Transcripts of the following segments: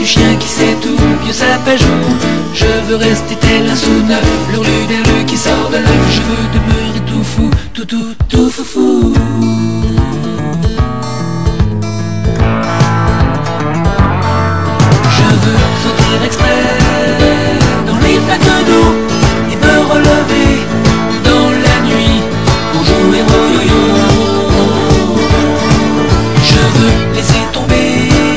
du chien qui sait tout, vieux sapajou. Je veux rester tel un sous-neuf, l'hurluberlu qui sort de l'œuf. Je veux demeurer tout fou, tout foufou. Je veux sauter exprès dans les flaques d'eau et me relever dans la nuit pour jouer au yo-yo. Je veux laisser tomber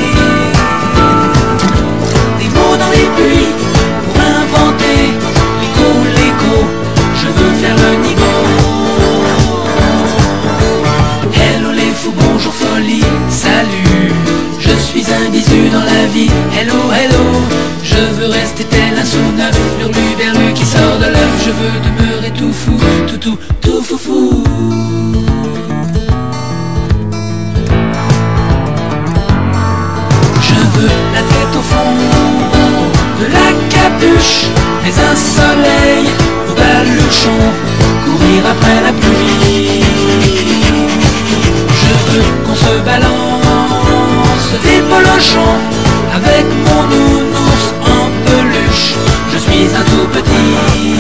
des mots dans les pluies pour inventer l'écho. Je veux faire le nigo. Hello les fous, bonjour folie, salut. Je suis un bisu dans la vie, hello. Je veux rester tel un sous-neuf, l'hurluberlu qui sort de l'œuf. Je veux demeurer tout fou, tout foufou. Je veux la tête au fond de la capuche, mais un soleil au baluchon, courir après la pluie. Je veux qu'on se balance des polochons avec mon nounours en peluche. Je suis un tout petit.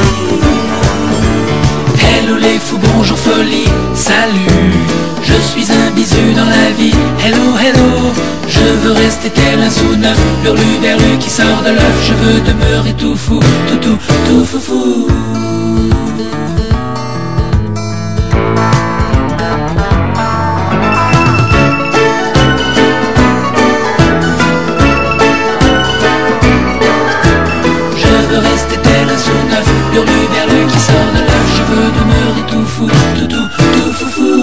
Hello les fous, bonjour folie, salut. Je suis un bisu dans la vie, hello. Je veux rester tel un sous-neuf, l'hurluberlu qui sort de l'œuf. Je veux demeurer tout fou, tout foufou.